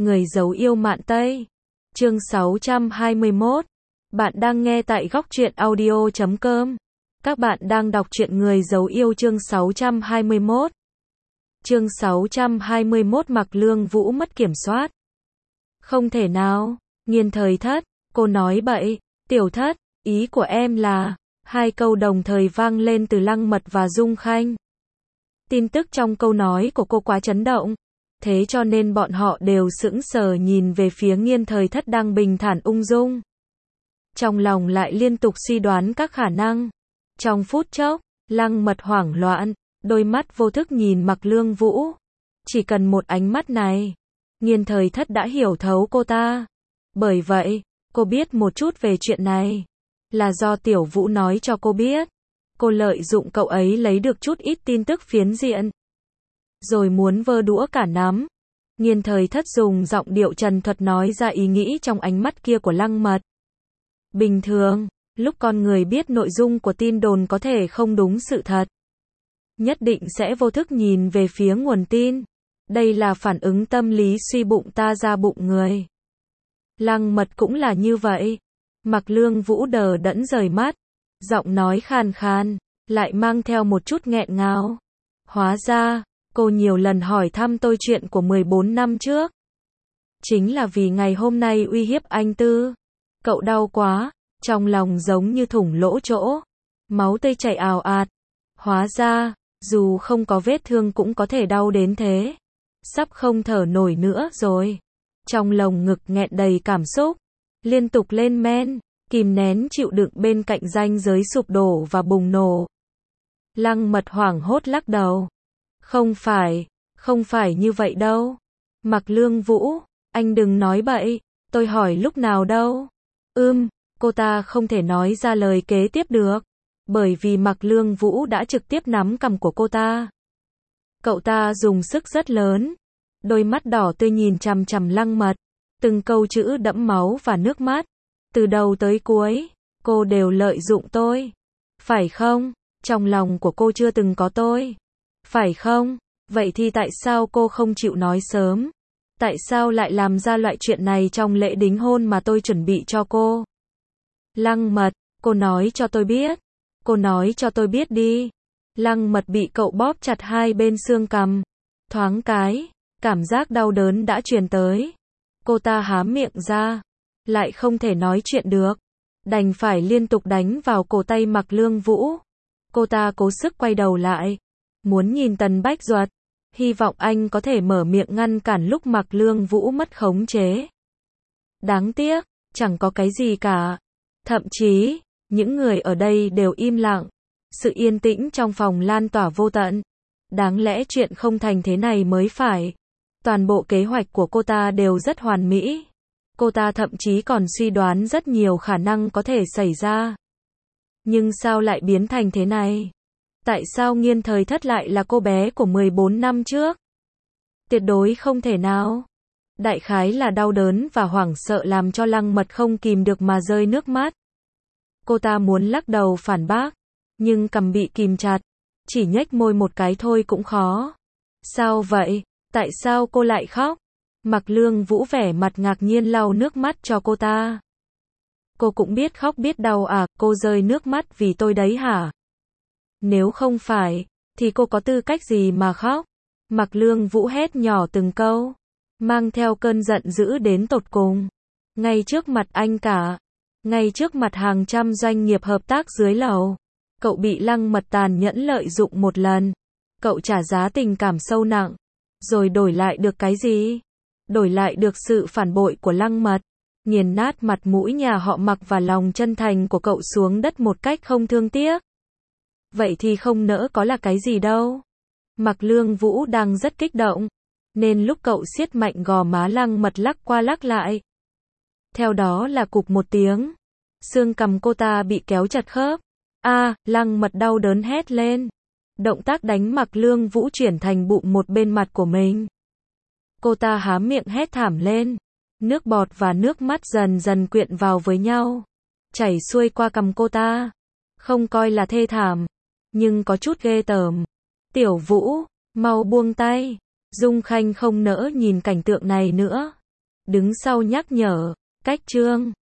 Người giấu yêu mạn Tây. Chương 621. Bạn đang nghe tại góc truyện audio.com. Các bạn đang đọc truyện Người giấu yêu chương 621. Chương 621 Mặc Lương Vũ mất kiểm soát. Không thể nào, Nghiên Thời Thất, cô nói bậy, Tiểu Thất, ý của em là, hai câu đồng thời vang lên từ Lăng Mật và Dung Khanh. Tin tức trong câu nói của cô quá chấn động, thế cho nên bọn họ đều sững sờ nhìn về phía Nghiên Thời Thất đang bình thản ung dung. Trong lòng lại liên tục suy đoán các khả năng. Trong phút chốc, Lăng Mật hoảng loạn, đôi mắt vô thức nhìn Mặc Lương Vũ. Chỉ cần một ánh mắt này, Nghiên Thời Thất đã hiểu thấu cô ta. Bởi vậy, cô biết một chút về chuyện này, là do Tiểu Vũ nói cho cô biết. Cô lợi dụng cậu ấy lấy được chút ít tin tức phiến diện, rồi muốn vơ đũa cả nắm. Nghiên Thời Thất dùng giọng điệu trần thuật nói ra ý nghĩ trong ánh mắt kia của Lăng Mật. Bình thường, lúc con người biết nội dung của tin đồn có thể không đúng sự thật, nhất định sẽ vô thức nhìn về phía nguồn tin. Đây là phản ứng tâm lý suy bụng ta ra bụng người. Lăng Mật cũng là như vậy. Mặc Lương Vũ đờ đẫn rời mắt, giọng nói khàn khàn, lại mang theo một chút nghẹn ngào. Hóa ra, cô nhiều lần hỏi thăm tôi chuyện của 14 năm trước. Chính là vì ngày hôm nay uy hiếp anh Tư. Cậu đau quá, trong lòng giống như thủng lỗ chỗ. Máu tươi chảy ào ạt. Hóa ra, dù không có vết thương cũng có thể đau đến thế. Sắp không thở nổi nữa rồi. Trong lồng ngực nghẹn đầy cảm xúc, liên tục lên men, kìm nén chịu đựng bên cạnh ranh giới sụp đổ và bùng nổ. Lăng Mật hoảng hốt lắc đầu. Không phải như vậy đâu. Mặc Lương Vũ, anh đừng nói bậy, tôi hỏi lúc nào đâu. Cô ta không thể nói ra lời kế tiếp được, bởi vì Mặc Lương Vũ đã trực tiếp nắm cằm của cô ta. Cậu ta dùng sức rất lớn, đôi mắt đỏ tươi nhìn chằm chằm Lăng Mật, từng câu chữ đẫm máu và nước mắt. Từ đầu tới cuối, cô đều lợi dụng tôi. Phải không? Trong lòng của cô chưa từng có tôi. Phải không? Vậy thì tại sao cô không chịu nói sớm? Tại sao lại làm ra loại chuyện này trong lễ đính hôn mà tôi chuẩn bị cho cô? Lăng Mật, cô nói cho tôi biết. Cô nói cho tôi biết đi. Lăng Mật bị cậu bóp chặt hai bên xương cằm. Thoáng cái, cảm giác đau đớn đã truyền tới. Cô ta há miệng ra, lại không thể nói chuyện được. Đành phải liên tục đánh vào cổ tay Mặc Lương Vũ. Cô ta cố sức quay đầu lại, muốn nhìn Tần Bách Duật, hy vọng anh có thể mở miệng ngăn cản lúc Mặc Lương Vũ mất khống chế. Đáng tiếc, chẳng có cái gì cả. Thậm chí, những người ở đây đều im lặng. Sự yên tĩnh trong phòng lan tỏa vô tận. Đáng lẽ chuyện không thành thế này mới phải. Toàn bộ kế hoạch của cô ta đều rất hoàn mỹ. Cô ta thậm chí còn suy đoán rất nhiều khả năng có thể xảy ra. Nhưng sao lại biến thành thế này? Tại sao Nghiên Thời Thất lại là cô bé của 14 năm trước? Tuyệt đối không thể nào. Đại khái là đau đớn và hoảng sợ làm cho Lăng Mật không kìm được mà rơi nước mắt. Cô ta muốn lắc đầu phản bác, nhưng cằm bị kìm chặt, chỉ nhếch môi một cái thôi cũng khó. Sao vậy? Tại sao cô lại khóc? Mặc Lương Vũ vẻ mặt ngạc nhiên lau nước mắt cho cô ta. Cô cũng biết khóc biết đau à, cô rơi nước mắt vì tôi đấy hả? Nếu không phải, thì cô có tư cách gì mà khóc? Mặc Lương Vũ hét nhỏ từng câu, mang theo cơn giận dữ đến tột cùng. Ngay trước mặt anh cả, ngay trước mặt hàng trăm doanh nghiệp hợp tác dưới lầu, cậu bị Lăng Mật tàn nhẫn lợi dụng một lần. Cậu trả giá tình cảm sâu nặng, rồi đổi lại được cái gì? Đổi lại được sự phản bội của Lăng Mật, nghiền nát mặt mũi nhà họ Mặc và lòng chân thành của cậu xuống đất một cách không thương tiếc. Vậy thì không nỡ có là cái gì đâu. Mặc Lương Vũ đang rất kích động, nên lúc cậu siết mạnh gò má Lăng Mật lắc qua lắc lại. Theo đó là cụp một tiếng, xương cằm cô ta bị kéo chặt khớp. Lăng Mật đau đớn hét lên. Động tác đánh Mặc Lương Vũ chuyển thành bụng một bên mặt của mình. Cô ta há miệng hét thảm lên. Nước bọt và nước mắt dần dần quyện vào với nhau, chảy xuôi qua cằm cô ta. Không coi là thê thảm, nhưng có chút ghê tởm. Tiểu Vũ, mau buông tay. Dung Khanh không nỡ nhìn cảnh tượng này nữa. Đứng sau nhắc nhở. Cách chương